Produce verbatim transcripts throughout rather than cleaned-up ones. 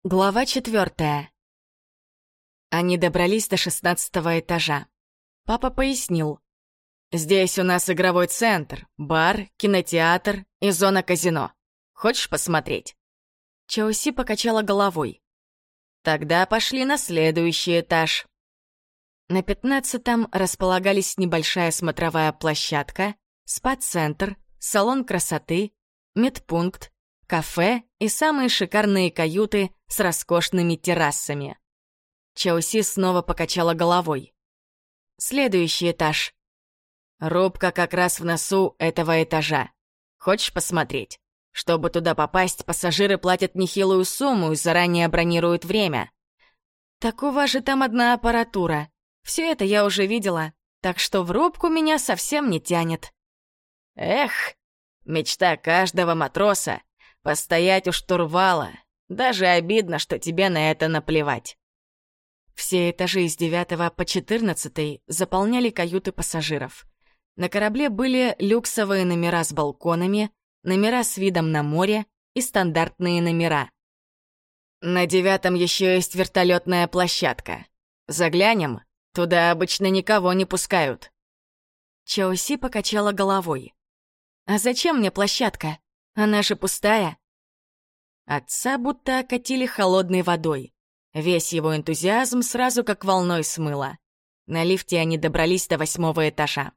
Глава четвертая. Они добрались до шестнадцатого этажа. Папа пояснил. «Здесь у нас игровой центр, бар, кинотеатр и зона казино. Хочешь посмотреть?» Чоуси покачала головой. «Тогда пошли на следующий этаж». На пятнадцатом располагались небольшая смотровая площадка, спа-центр, салон красоты, медпункт, кафе и самые шикарные каюты с роскошными террасами. Чоуси снова покачала головой. Следующий этаж. Рубка как раз в носу этого этажа. Хочешь посмотреть? Чтобы туда попасть, пассажиры платят нехилую сумму и заранее бронируют время. Так у вас же там одна аппаратура. Все это я уже видела, так что в рубку меня совсем не тянет. Эх, мечта каждого матроса — постоять у штурвала. Даже обидно, что тебе на это наплевать. Все этажи с девятого по четырнадцатый заполняли каюты пассажиров. На корабле были люксовые номера с балконами, номера с видом на море и стандартные номера. На девятом еще есть вертолетная площадка. Заглянем? Туда обычно никого не пускают. Чоуси покачала головой. «А зачем мне площадка? Она же пустая». Отца будто окатили холодной водой. Весь его энтузиазм сразу как волной смыло. На лифте они добрались до восьмого этажа.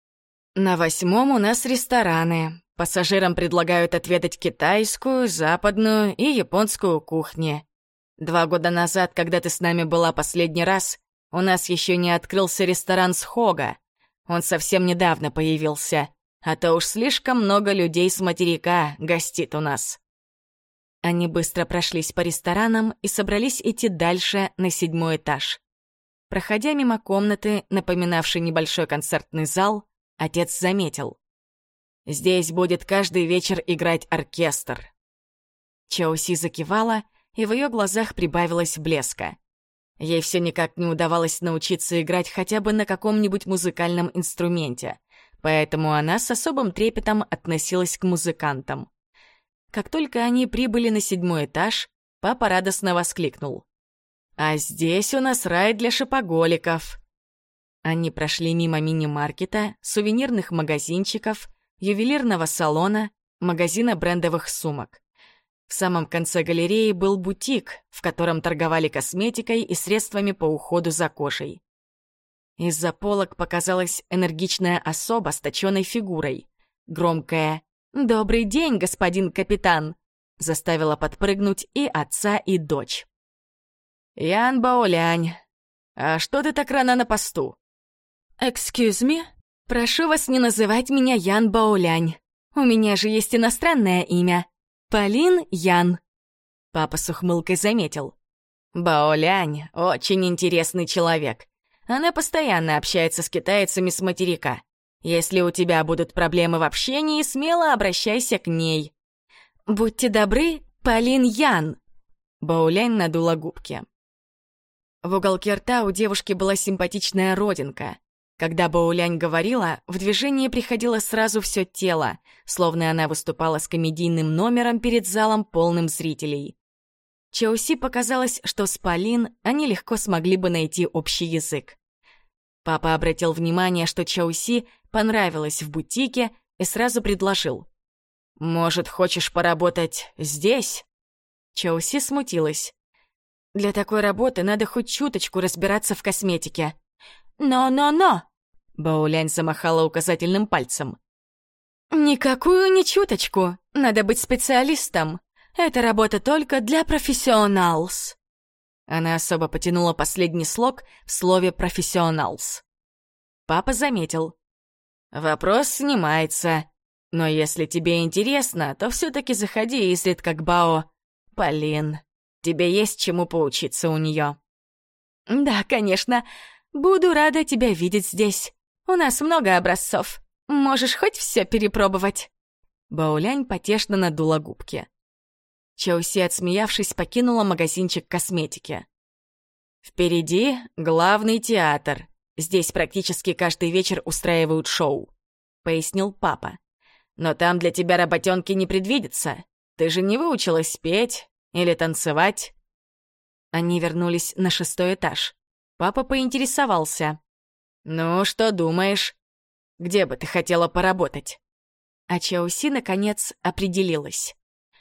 На восьмом у нас рестораны. Пассажирам предлагают отведать китайскую, западную и японскую кухни. Два года назад, когда ты с нами была последний раз, у нас еще не открылся ресторан Схога. Он совсем недавно появился, а то уж слишком много людей с материка гостит у нас. Они быстро прошлись по ресторанам и собрались идти дальше на седьмой этаж. Проходя мимо комнаты, напоминавшей небольшой концертный зал, отец заметил. «Здесь будет каждый вечер играть оркестр». Чоуси закивала, и в ее глазах прибавилось блеска. Ей все никак не удавалось научиться играть хотя бы на каком-нибудь музыкальном инструменте, поэтому она с особым трепетом относилась к музыкантам. Как только они прибыли на седьмой этаж, папа радостно воскликнул. «А здесь у нас рай для шопоголиков!» Они прошли мимо мини-маркета, сувенирных магазинчиков, ювелирного салона, магазина брендовых сумок. В самом конце галереи был бутик, в котором торговали косметикой и средствами по уходу за кожей. Из-за полок показалась энергичная особа с точёной фигурой. Громкая «Добрый день, господин капитан!» заставила подпрыгнуть и отца, и дочь. «Ян Баолянь, а что ты так рано на посту?» «Excuse me? Прошу вас не называть меня Ян Баолянь. У меня же есть иностранное имя. Полин Ян». Папа с ухмылкой заметил. «Баолянь — очень интересный человек. Она постоянно общается с китайцами с материка. Если у тебя будут проблемы в общении, смело обращайся к ней». «Будьте добры, Полин Ян!» Баолянь надула губки. В уголке рта у девушки была симпатичная родинка. Когда Баолянь говорила, в движение приходило сразу все тело, словно она выступала с комедийным номером перед залом, полным зрителей. Чоуси показалось, что с Полин они легко смогли бы найти общий язык. Папа обратил внимание, что Чоуси понравилось в бутике, и сразу предложил. «Может, хочешь поработать здесь?» Чоуси смутилась. «Для такой работы надо хоть чуточку разбираться в косметике». «Но-но-но!» Баолянь замахала указательным пальцем. «Никакую не чуточку. Надо быть специалистом. Это работа только для профессионалс». Она особо потянула последний слог в слове «профессионалс». Папа заметил. «Вопрос снимается. Но если тебе интересно, то все-таки заходи изредка к Бао. Полин, тебе есть чему поучиться у нее». «Да, конечно. Буду рада тебя видеть здесь. У нас много образцов. Можешь хоть все перепробовать». Баолянь потешно надула губки. Чоуси, отсмеявшись, покинула магазинчик косметики. «Впереди главный театр. Здесь практически каждый вечер устраивают шоу», — пояснил папа. «Но там для тебя работенки не предвидится. Ты же не выучилась петь или танцевать. Они вернулись на шестой этаж. Папа поинтересовался. «Ну, что думаешь? Где бы ты хотела поработать?» А Чауси, наконец, определилась.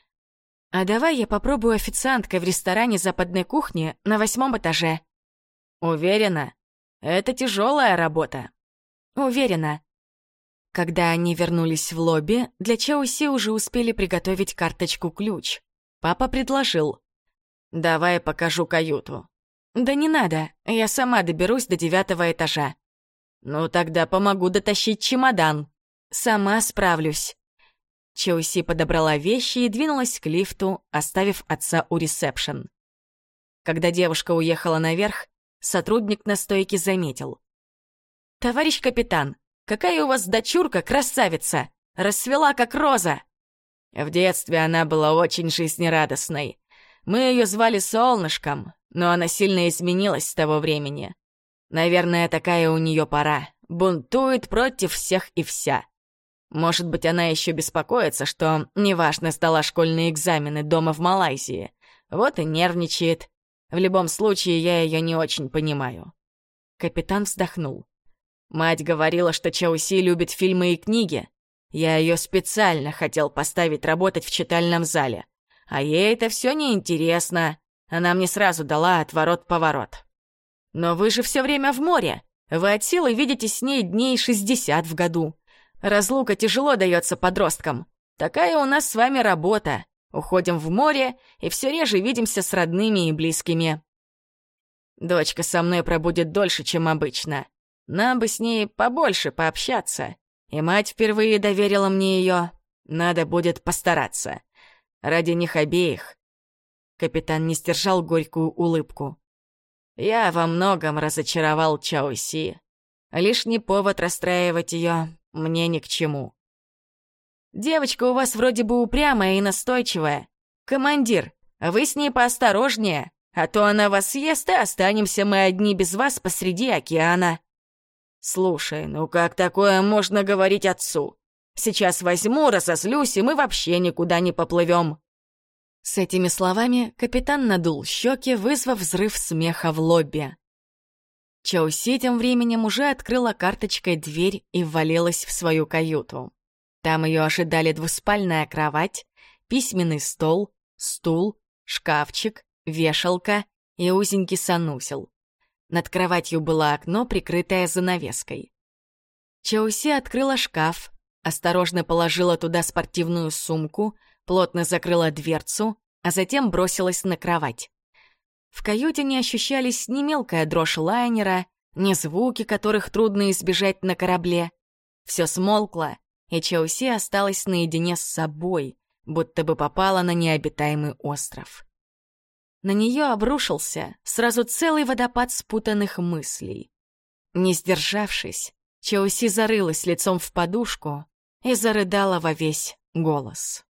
«А давай я попробую официанткой в ресторане западной кухни на восьмом этаже». «Уверена? Это тяжелая работа». «Уверена». Когда они вернулись в лобби, для Чауси уже успели приготовить карточку-ключ. Папа предложил. «Давай покажу каюту». «Да не надо, я сама доберусь до девятого этажа». «Ну тогда помогу дотащить чемодан». «Сама справлюсь». Чауси подобрала вещи и двинулась к лифту, оставив отца у ресепшн. Когда девушка уехала наверх, сотрудник на стойке заметил. «Товарищ капитан, какая у вас дочурка красавица! Расцвела, как роза!» В детстве она была очень жизнерадостной. Мы ее звали Солнышком, но она сильно изменилась с того времени. Наверное, такая у нее пора. Бунтует против всех и вся. Может быть, она еще беспокоится, что неважно сдала школьные экзамены дома в Малайзии. Вот и нервничает. В любом случае, я ее не очень понимаю. Капитан вздохнул. Мать говорила, что Чауси любит фильмы и книги. Я ее специально хотел поставить работать в читальном зале. А ей это все неинтересно. Она мне сразу дала отворот-поворот. Но вы же все время в море. Вы от силы видитесь с ней дней шестьдесят в году. Разлука тяжело дается подросткам. Такая у нас с вами работа. Уходим в море и все реже видимся с родными и близкими. Дочка со мной пробудет дольше, чем обычно. Нам бы с ней побольше пообщаться. И мать впервые доверила мне ее. Надо будет постараться. Ради них обеих. Капитан не сдержал горькую улыбку. Я во многом разочаровал Чауси. Лишний повод расстраивать ее мне ни к чему. Девочка у вас вроде бы упрямая и настойчивая. Командир, вы с ней поосторожнее, а то она вас съест, и останемся мы одни без вас посреди океана. Слушай, ну как такое можно говорить отцу? Сейчас возьму, разозлюсь, и мы вообще никуда не поплывем. С этими словами капитан надул щеки, вызвав взрыв смеха в лобби. Чауси тем временем уже открыла карточкой дверь и ввалилась в свою каюту. Там ее ожидали двуспальная кровать, письменный стол, стул, шкафчик, вешалка и узенький санузел. Над кроватью было окно, прикрытое занавеской. Чауси открыла шкаф, осторожно положила туда спортивную сумку, плотно закрыла дверцу, а затем бросилась на кровать. В каюте не ощущались ни мелкая дрожь лайнера, ни звуки, которых трудно избежать на корабле. Все смолкло, и Чауси осталась наедине с собой, будто бы попала на необитаемый остров. На нее обрушился сразу целый водопад спутанных мыслей. Не сдержавшись, Чауси зарылась лицом в подушку и зарыдала во весь голос.